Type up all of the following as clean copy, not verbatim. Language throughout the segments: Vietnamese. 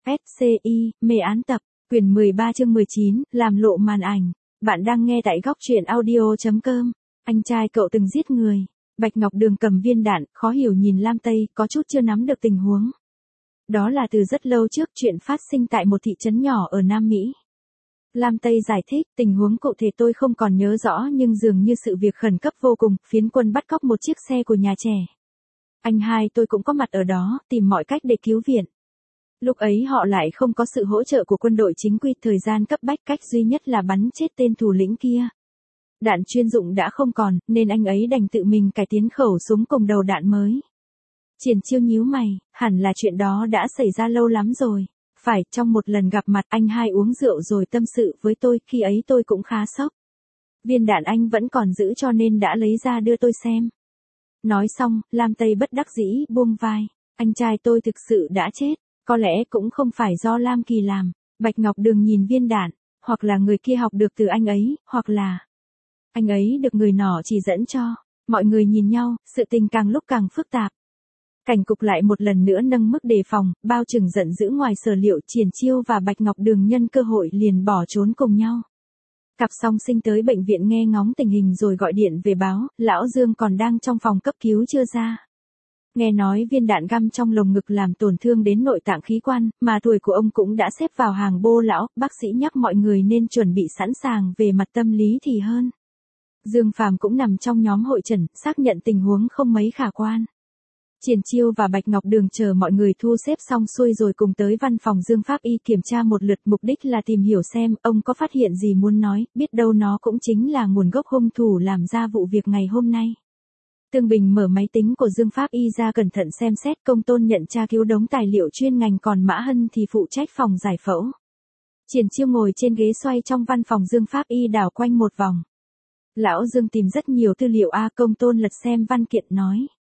SCI, mê án tập, quyển 13 chương 19, làm lộ màn ảnh. Bạn đang nghe tại góc truyện audio.com. Anh trai cậu từng giết người. Bạch Ngọc Đường cầm viên đạn, khó hiểu nhìn Lam Tây, có chút chưa nắm được tình huống. Đó là từ rất lâu trước, chuyện phát sinh tại một thị trấn nhỏ ở Nam Mỹ. Lam Tây giải thích, tình huống cụ thể tôi không còn nhớ rõ nhưng dường như sự việc khẩn cấp vô cùng, phiến quân bắt cóc một chiếc xe của nhà trẻ. Anh hai tôi cũng có mặt ở đó, tìm mọi cách để cứu viện. Lúc ấy họ lại không có sự hỗ trợ của quân đội chính quy, thời gian cấp bách, cách duy nhất là bắn chết tên thủ lĩnh kia. Đạn chuyên dụng đã không còn, nên anh ấy đành tự mình cải tiến khẩu súng cùng đầu đạn mới. Triển Chiêu nhíu mày, hẳn là chuyện đó đã xảy ra lâu lắm rồi. Phải, trong một lần gặp mặt anh hai uống rượu rồi tâm sự với tôi, khi ấy tôi cũng khá sốc. Viên đạn anh vẫn còn giữ cho nên đã lấy ra đưa tôi xem. Nói xong, Lam Tây bất đắc dĩ buông vai. Anh trai tôi thực sự đã chết, có lẽ cũng không phải do Lam Kỳ làm. Bạch Ngọc Đường nhìn viên đạn, hoặc là người kia học được từ anh ấy, hoặc là anh ấy được người nọ chỉ dẫn cho. Mọi người nhìn nhau, sự tình càng lúc càng phức tạp. Cảnh cục lại một lần nữa nâng mức đề phòng, bao trừng giận dữ ngoài sở liệu. Triển Chiêu và Bạch Ngọc Đường nhân cơ hội liền bỏ trốn cùng nhau. Cặp song sinh tới bệnh viện nghe ngóng tình hình rồi gọi điện về báo, lão Dương còn đang trong phòng cấp cứu chưa ra. Nghe nói viên đạn găm trong lồng ngực làm tổn thương đến nội tạng khí quan, mà tuổi của ông cũng đã xếp vào hàng bô lão, bác sĩ nhắc mọi người nên chuẩn bị sẵn sàng về mặt tâm lý thì hơn. Dương Phàm cũng nằm trong nhóm hội chẩn, xác nhận tình huống không mấy khả quan. Triển Chiêu và Bạch Ngọc Đường chờ mọi người thu xếp xong xuôi rồi cùng tới văn phòng Dương Pháp Y kiểm tra một lượt, mục đích là tìm hiểu xem ông có phát hiện gì muốn nói, biết đâu nó cũng chính là nguồn gốc hung thủ làm ra vụ việc ngày hôm nay. Tương Bình mở máy tính của Dương Pháp Y ra cẩn thận xem xét, Công Tôn nhận tra cứu đống tài liệu chuyên ngành, còn Mã Hân thì phụ trách phòng giải phẫu. Triển Chiêu ngồi trên ghế xoay trong văn phòng Dương Pháp Y đảo quanh một vòng. Lão Dương tìm rất nhiều tư liệu Công Tôn lật xem văn kiện nói.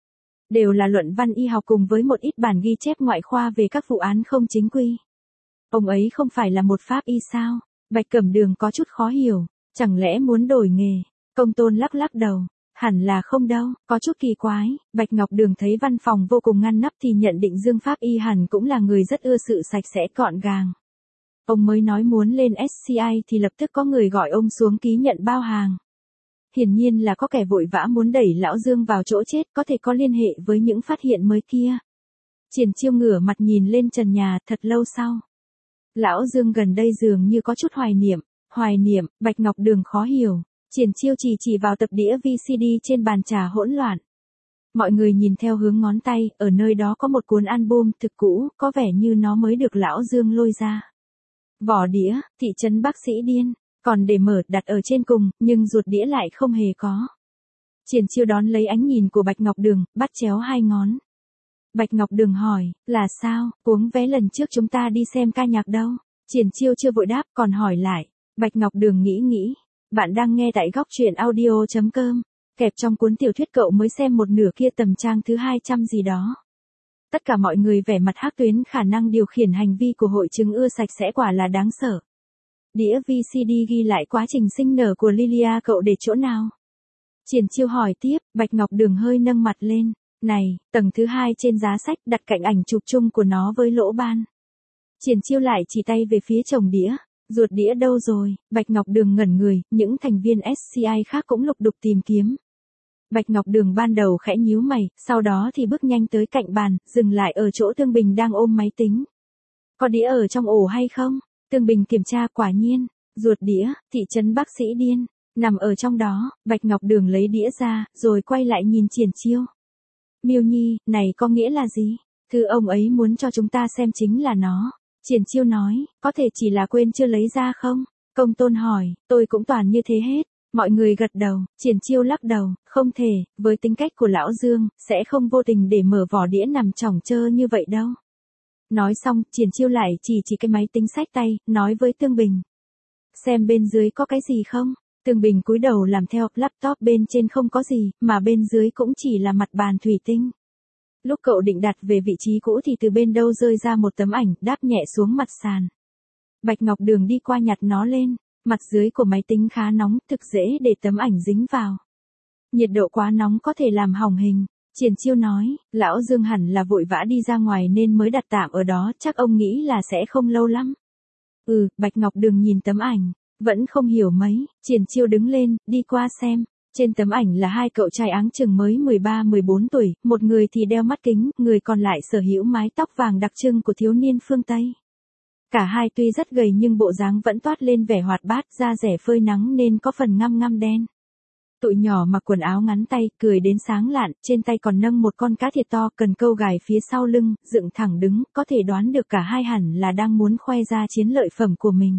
Đều là luận văn y học cùng với một ít bản ghi chép ngoại khoa về các vụ án không chính quy. Ông ấy không phải là một pháp y sao? Bạch Cẩm Đường có chút khó hiểu, chẳng lẽ muốn đổi nghề? Công Tôn lắc lắc đầu, hẳn là không đâu, có chút kỳ quái. Bạch Ngọc Đường thấy văn phòng vô cùng ngăn nắp thì nhận định Dương Pháp Y hẳn cũng là người rất ưa sự sạch sẽ gọn gàng. Ông mới nói muốn lên SCI thì lập tức có người gọi ông xuống ký nhận bao hàng. Hiển nhiên là có kẻ vội vã muốn đẩy lão Dương vào chỗ chết, có thể có liên hệ với những phát hiện mới kia. Triển Chiêu ngửa mặt nhìn lên trần nhà, thật lâu sau. Lão Dương gần đây dường như có chút hoài niệm, Bạch Ngọc Đường khó hiểu. Triển Chiêu chỉ vào tập đĩa VCD trên bàn trà hỗn loạn. Mọi người nhìn theo hướng ngón tay, ở nơi đó có một cuốn album thực cũ, có vẻ như nó mới được lão Dương lôi ra. Vỏ đĩa, thị trấn Bác Sĩ Điên. Còn để mở đặt ở trên cùng, nhưng ruột đĩa lại không hề có. Triển Chiêu đón lấy ánh nhìn của Bạch Ngọc Đường, bắt chéo hai ngón. Bạch Ngọc Đường hỏi, là sao, cuống vé lần trước chúng ta đi xem ca nhạc đâu? Triển Chiêu chưa vội đáp, còn hỏi lại. Bạch Ngọc Đường nghĩ. Bạn đang nghe tại góc truyện audio.com. Kẹp trong cuốn tiểu thuyết cậu mới xem một nửa kia, tầm trang thứ 200 gì đó. Tất cả mọi người vẻ mặt hắc tuyến, khả năng điều khiển hành vi của hội chứng ưa sạch sẽ quả là đáng sợ. Đĩa VCD ghi lại quá trình sinh nở của Lilia cậu để chỗ nào? Triển Chiêu hỏi tiếp, Bạch Ngọc Đường hơi nâng mặt lên. Này, tầng thứ 2 trên giá sách, đặt cạnh ảnh chụp chung của nó với lỗ ban. Triển Chiêu lại chỉ tay về phía chồng đĩa. Ruột đĩa đâu rồi? Bạch Ngọc Đường ngẩn người, những thành viên SCI khác cũng lục đục tìm kiếm. Bạch Ngọc Đường ban đầu khẽ nhíu mày, sau đó thì bước nhanh tới cạnh bàn, dừng lại ở chỗ Tương Bình đang ôm máy tính. Có đĩa ở trong ổ hay không? Tương Bình kiểm tra, quả nhiên, ruột đĩa, thị trấn Bác Sĩ Điên, nằm ở trong đó. Bạch Ngọc Đường lấy đĩa ra, rồi quay lại nhìn Triển Chiêu. Miêu Nhi, này có nghĩa là gì? Thư ông ấy muốn cho chúng ta xem chính là nó. Triển Chiêu nói, có thể chỉ là quên chưa lấy ra không? Công Tôn hỏi, tôi cũng toàn như thế hết. Mọi người gật đầu. Triển Chiêu lắc đầu, không thể, với tính cách của lão Dương, sẽ không vô tình để mở vỏ đĩa nằm chỏng chơ như vậy đâu. Nói xong, Triển Chiêu lại chỉ cái máy tính xách tay, nói với Tương Bình. Xem bên dưới có cái gì không? Tương Bình cúi đầu làm theo, laptop bên trên không có gì, mà bên dưới cũng chỉ là mặt bàn thủy tinh. Lúc cậu định đặt về vị trí cũ thì từ bên đâu rơi ra một tấm ảnh, đáp nhẹ xuống mặt sàn. Bạch Ngọc Đường đi qua nhặt nó lên, mặt dưới của máy tính khá nóng, thực dễ để tấm ảnh dính vào. Nhiệt độ quá nóng có thể làm hỏng hình. Triển Chiêu nói, lão Dương hẳn là vội vã đi ra ngoài nên mới đặt tạm ở đó, chắc ông nghĩ là sẽ không lâu lắm. Bạch Ngọc Đường nhìn tấm ảnh, vẫn không hiểu mấy, Triển Chiêu đứng lên, đi qua xem. Trên tấm ảnh là hai cậu trai áng chừng mới 13-14 tuổi, một người thì đeo mắt kính, người còn lại sở hữu mái tóc vàng đặc trưng của thiếu niên phương Tây. Cả hai tuy rất gầy nhưng bộ dáng vẫn toát lên vẻ hoạt bát, da rẻ phơi nắng nên có phần ngăm ngăm đen. Tụi nhỏ mặc quần áo ngắn tay, cười đến sáng lạn, trên tay còn nâng một con cá thiệt to, cần câu gài phía sau lưng, dựng thẳng đứng, có thể đoán được cả hai hẳn là đang muốn khoe ra chiến lợi phẩm của mình.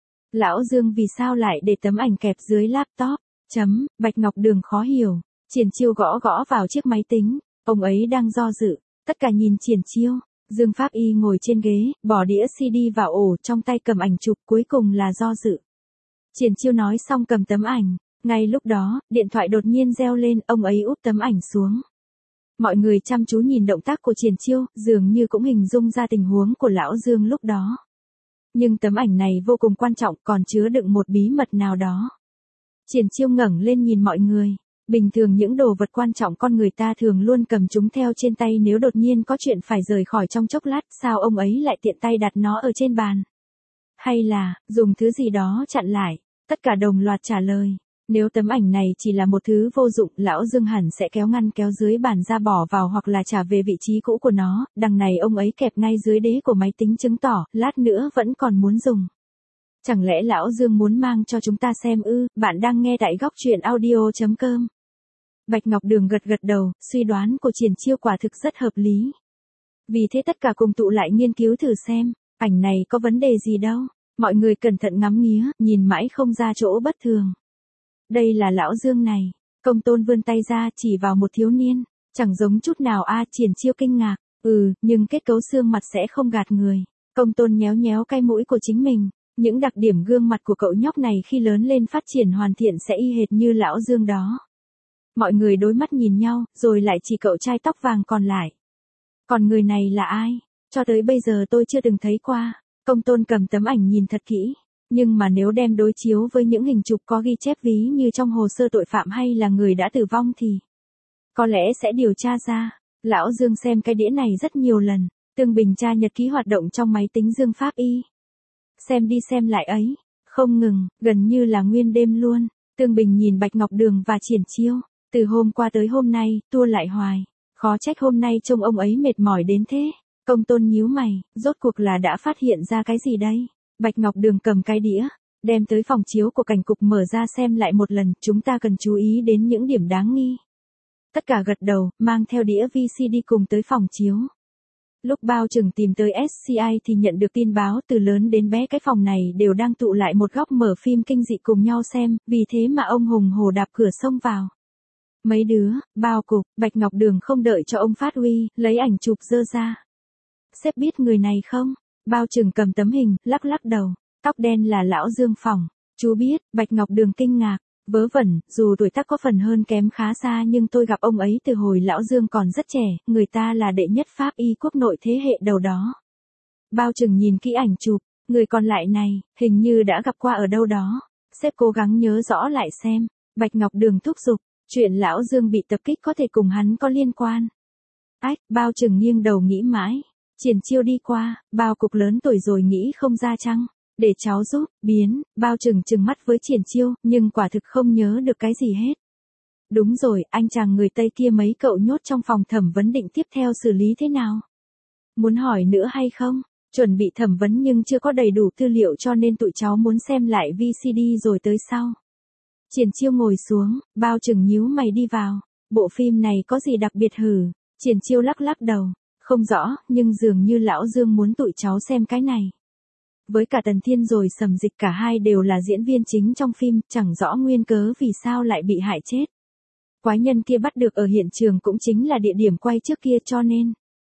Lão Dương vì sao lại để tấm ảnh kẹp dưới laptop? Bạch Ngọc Đường khó hiểu. Triển Chiêu gõ gõ vào chiếc máy tính, ông ấy đang do dự, tất cả nhìn Triển Chiêu. Dương Pháp Y ngồi trên ghế, bỏ đĩa CD vào ổ, trong tay cầm ảnh chụp, cuối cùng là do dự. Triển Chiêu nói xong cầm tấm ảnh, ngay lúc đó, điện thoại đột nhiên reo lên, ông ấy úp tấm ảnh xuống. Mọi người chăm chú nhìn động tác của Triển Chiêu, dường như cũng hình dung ra tình huống của lão Dương lúc đó. Nhưng tấm ảnh này vô cùng quan trọng, còn chứa đựng một bí mật nào đó. Triển Chiêu ngẩng lên nhìn mọi người. Bình thường những đồ vật quan trọng con người ta thường luôn cầm chúng theo trên tay, nếu đột nhiên có chuyện phải rời khỏi trong chốc lát, sao ông ấy lại tiện tay đặt nó ở trên bàn? Hay là, dùng thứ gì đó chặn lại? Tất cả đồng loạt trả lời. Nếu tấm ảnh này chỉ là một thứ vô dụng, lão Dương hẳn sẽ kéo ngăn kéo dưới bàn ra bỏ vào hoặc là trả về vị trí cũ của nó, đằng này ông ấy kẹp ngay dưới đế của máy tính chứng tỏ, lát nữa vẫn còn muốn dùng. Chẳng lẽ lão Dương muốn mang cho chúng ta xem ư? Bạn đang nghe tại góc truyện audio.com. Bạch Ngọc Đường gật gật đầu, suy đoán của Triển Chiêu quả thực rất hợp lý. Vì thế tất cả cùng tụ lại nghiên cứu thử xem, ảnh này có vấn đề gì đâu. Mọi người cẩn thận ngắm nghía, nhìn mãi không ra chỗ bất thường. Đây là lão Dương này. Công Tôn vươn tay ra chỉ vào một thiếu niên. Chẳng giống chút nào Triển Chiêu kinh ngạc. Nhưng kết cấu xương mặt sẽ không gạt người. Công Tôn nhéo nhéo cái mũi của chính mình. Những đặc điểm gương mặt của cậu nhóc này khi lớn lên phát triển hoàn thiện sẽ y hệt như lão Dương đó. Mọi người đối mắt nhìn nhau, rồi lại chỉ cậu trai tóc vàng còn lại. Còn người này là ai? Cho tới bây giờ tôi chưa từng thấy qua. Công Tôn cầm tấm ảnh nhìn thật kỹ. Nhưng mà nếu đem đối chiếu với những hình chụp có ghi chép ví như trong hồ sơ tội phạm hay là người đã tử vong thì có lẽ sẽ điều tra ra. Lão Dương xem cái đĩa này rất nhiều lần. Tương Bình tra nhật ký hoạt động trong máy tính Dương Pháp Y. Xem đi xem lại ấy. Không ngừng, gần như là nguyên đêm luôn. Tương Bình nhìn Bạch Ngọc Đường và Triển Chiêu. Từ hôm qua tới hôm nay, tua lại hoài. Khó trách hôm nay trông ông ấy mệt mỏi đến thế. Công Tôn nhíu mày, rốt cuộc là đã phát hiện ra cái gì đây? Bạch Ngọc Đường cầm cái đĩa, đem tới phòng chiếu của cảnh cục mở ra xem lại một lần, chúng ta cần chú ý đến những điểm đáng nghi. Tất cả gật đầu, mang theo đĩa VCD cùng tới phòng chiếu. Lúc Bao Trừng tìm tới SCI thì nhận được tin báo từ lớn đến bé cái phòng này đều đang tụ lại một góc mở phim kinh dị cùng nhau xem, vì thế mà ông hùng hổ đạp cửa xông vào. Mấy đứa, Bao Cục, Bạch Ngọc Đường không đợi cho ông phát uy, lấy ảnh chụp dơ ra. Sếp biết người này không? Bao Trừng cầm tấm hình, lắc lắc đầu. Tóc đen là lão Dương phòng. Chú biết, Bạch Ngọc Đường kinh ngạc. Vớ vẩn, dù tuổi tác có phần hơn kém khá xa nhưng tôi gặp ông ấy từ hồi lão Dương còn rất trẻ, người ta là đệ nhất pháp y quốc nội thế hệ đầu đó. Bao Trừng nhìn kỹ ảnh chụp, người còn lại này, hình như đã gặp qua ở đâu đó. Sếp cố gắng nhớ rõ lại xem. Bạch Ngọc Đường thúc giục, chuyện lão Dương bị tập kích có thể cùng hắn có liên quan. Bao Trừng nghiêng đầu nghĩ mãi. Triển Chiêu đi qua, Bao Cục lớn tuổi rồi nghĩ không ra chăng? Để cháu giúp, Bao Trừng trừng mắt với Triển Chiêu, nhưng quả thực không nhớ được cái gì hết. Đúng rồi, anh chàng người Tây kia mấy cậu nhốt trong phòng thẩm vấn định tiếp theo xử lý thế nào? Muốn hỏi nữa hay không? Chuẩn bị thẩm vấn nhưng chưa có đầy đủ tư liệu cho nên tụi cháu muốn xem lại VCD rồi tới sau. Triển Chiêu ngồi xuống, Bao Trừng nhíu mày đi vào. Bộ phim này có gì đặc biệt hử? Triển Chiêu lắc lắc đầu. Không rõ, nhưng dường như lão Dương muốn tụi cháu xem cái này. Với cả Tần Thiên rồi Sầm Dịch cả hai đều là diễn viên chính trong phim, chẳng rõ nguyên cớ vì sao lại bị hại chết. Quái nhân kia bắt được ở hiện trường cũng chính là địa điểm quay trước kia cho nên.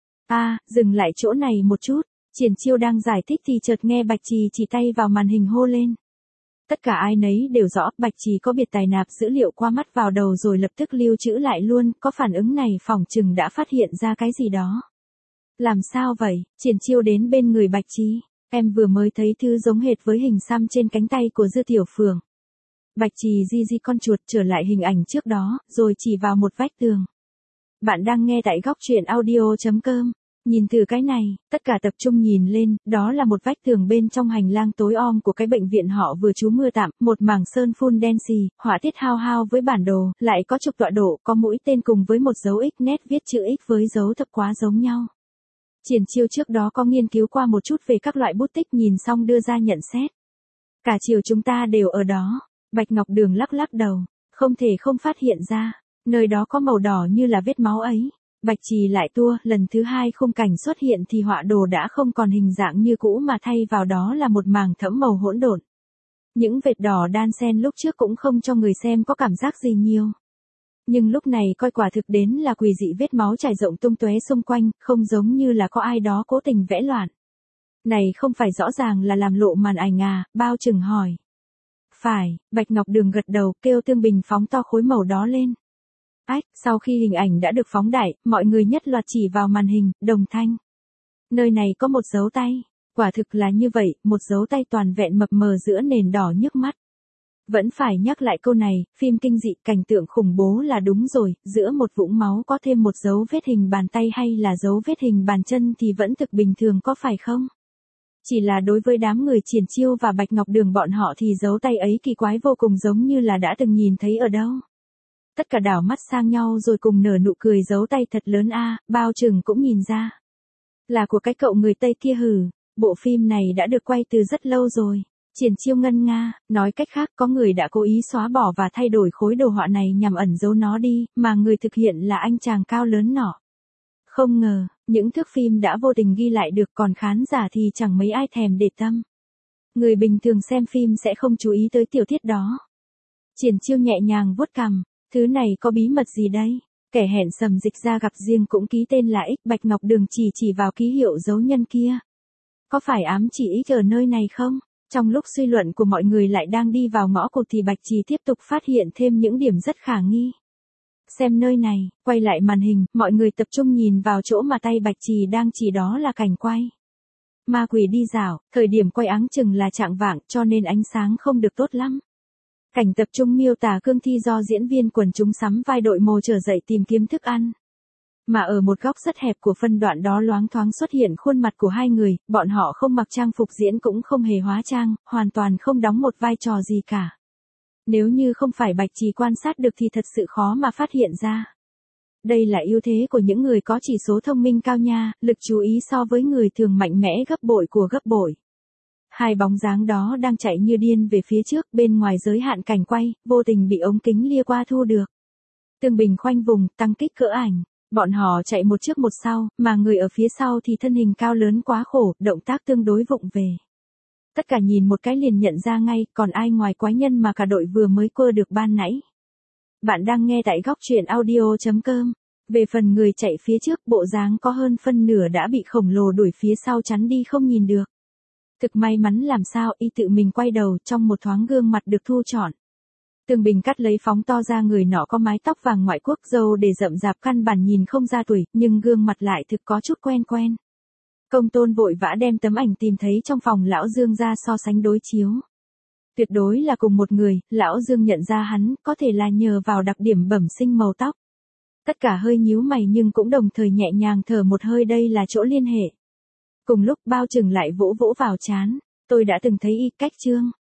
Dừng lại chỗ này một chút, Triển Chiêu đang giải thích thì chợt nghe Bạch Trì chỉ tay vào màn hình hô lên. Tất cả ai nấy đều rõ, Bạch Trì có biệt tài nạp dữ liệu qua mắt vào đầu rồi lập tức lưu trữ lại luôn, có phản ứng này phỏng chừng đã phát hiện ra cái gì đó. Làm sao vậy? Triển Chiêu đến bên người Bạch Trì. Em vừa mới thấy thứ giống hệt với hình xăm trên cánh tay của Dư Tiểu Phượng. Bạch Trì di con chuột trở lại hình ảnh trước đó, rồi chỉ vào một vách tường. Bạn đang nghe tại góc truyện audio.com. Nhìn từ cái này, tất cả tập trung nhìn lên, đó là một vách tường bên trong hành lang tối om của cái bệnh viện họ vừa trú mưa tạm, một mảng sơn phun đen xì, họa tiết hao hao với bản đồ, lại có trục tọa độ, có mũi tên cùng với một dấu X nét viết chữ X với dấu thập quá giống nhau. Triển Chiêu trước đó có nghiên cứu qua một chút về các loại bút tích nhìn xong đưa ra nhận xét. Cả chiều chúng ta đều ở đó. Bạch Ngọc Đường lắc lắc đầu, không thể không phát hiện ra, nơi đó có màu đỏ như là vết máu ấy. Bạch Trì lại tua, lần thứ hai khung cảnh xuất hiện thì họa đồ đã không còn hình dạng như cũ mà thay vào đó là một mảng thẫm màu hỗn độn. Những vệt đỏ đan xen lúc trước cũng không cho người xem có cảm giác gì nhiều. Nhưng lúc này coi quả thực đến là quỷ dị, vết máu trải rộng tung tóe xung quanh, không giống như là có ai đó cố tình vẽ loạn. Này không phải rõ ràng là làm lộ màn ảnh à, Bao Trừng hỏi. Phải, Bạch Ngọc Đường gật đầu, kêu Tương Bình phóng to khối màu đó lên. Ách, sau khi hình ảnh đã được phóng đại, mọi người nhất loạt chỉ vào màn hình, đồng thanh. Nơi này có một dấu tay, quả thực là như vậy, một dấu tay toàn vẹn mập mờ giữa nền đỏ nhức mắt. Vẫn phải nhắc lại câu này, phim kinh dị, cảnh tượng khủng bố là đúng rồi, giữa một vũng máu có thêm một dấu vết hình bàn tay hay là dấu vết hình bàn chân thì vẫn thực bình thường có phải không? Chỉ là đối với đám người Triển Chiêu và Bạch Ngọc Đường bọn họ thì dấu tay ấy kỳ quái vô cùng, giống như là đã từng nhìn thấy ở đâu. Tất cả đảo mắt sang nhau rồi cùng nở nụ cười, dấu tay thật lớn a. Bao Trừng cũng nhìn ra. Là của cái cậu người Tây kia hử, bộ phim này đã được quay từ rất lâu rồi. Triển Chiêu ngân nga, nói cách khác có người đã cố ý xóa bỏ và thay đổi khối đồ họa này nhằm ẩn giấu nó đi, mà người thực hiện là anh chàng cao lớn nọ. Không ngờ, những thước phim đã vô tình ghi lại được, còn khán giả thì chẳng mấy ai thèm để tâm. Người bình thường xem phim sẽ không chú ý tới tiểu tiết đó. Triển Chiêu nhẹ nhàng vuốt cằm, thứ này có bí mật gì đây? Kẻ hẹn sầm dịch ra gặp riêng cũng ký tên là X. Bạch Ngọc Đường chỉ vào ký hiệu dấu nhân kia. Có phải ám chỉ X ở nơi này không? Trong lúc suy luận của mọi người lại đang đi vào ngõ cụt thì Bạch Trì tiếp tục phát hiện thêm những điểm rất khả nghi. Xem nơi này, quay lại màn hình, mọi người tập trung nhìn vào chỗ mà tay Bạch Trì đang chỉ, đó là cảnh quay. Ma quỷ đi dạo, thời điểm quay áng chừng là chạng vạng cho nên ánh sáng không được tốt lắm. Cảnh tập trung miêu tả cương thi do diễn viên quần chúng sắm vai đội mồ trở dậy tìm kiếm thức ăn. Mà ở một góc rất hẹp của phân đoạn đó loáng thoáng xuất hiện khuôn mặt của hai người, bọn họ không mặc trang phục diễn cũng không hề hóa trang, hoàn toàn không đóng một vai trò gì cả. Nếu như không phải Bạch Trì quan sát được thì thật sự khó mà phát hiện ra. Đây là ưu thế của những người có chỉ số thông minh cao nha, lực chú ý so với người thường mạnh mẽ gấp bội của gấp bội. Hai bóng dáng đó đang chạy như điên về phía trước, bên ngoài giới hạn cảnh quay, vô tình bị ống kính lia qua thu được. Tương Bình khoanh vùng, tăng kích cỡ ảnh. Bọn họ chạy một trước một sau, mà người ở phía sau thì thân hình cao lớn quá khổ, động tác tương đối vụng về. Tất cả nhìn một cái liền nhận ra ngay, còn ai ngoài quái nhân mà cả đội vừa mới quơ được ban nãy. Bạn đang nghe tại góc truyện audio.com. Về phần người chạy phía trước, bộ dáng có hơn phân nửa đã bị khổng lồ đuổi phía sau chắn đi không nhìn được. Thực may mắn làm sao, y tự mình quay đầu, trong một thoáng gương mặt được thu trọn. Tương Bình cắt lấy phóng to ra, người nọ có mái tóc vàng ngoại quốc, râu để rậm rạp, căn bản nhìn không ra tuổi, nhưng gương mặt lại thực có chút quen quen. Công Tôn vội vã đem tấm ảnh tìm thấy trong phòng lão Dương ra so sánh đối chiếu. Tuyệt đối là cùng một người, lão Dương nhận ra hắn, có thể là nhờ vào đặc điểm bẩm sinh màu tóc. Tất cả hơi nhíu mày nhưng cũng đồng thời nhẹ nhàng thở một hơi, đây là chỗ liên hệ. Cùng lúc Bao Trừng lại vỗ vỗ vào trán, tôi đã từng thấy y cách trương.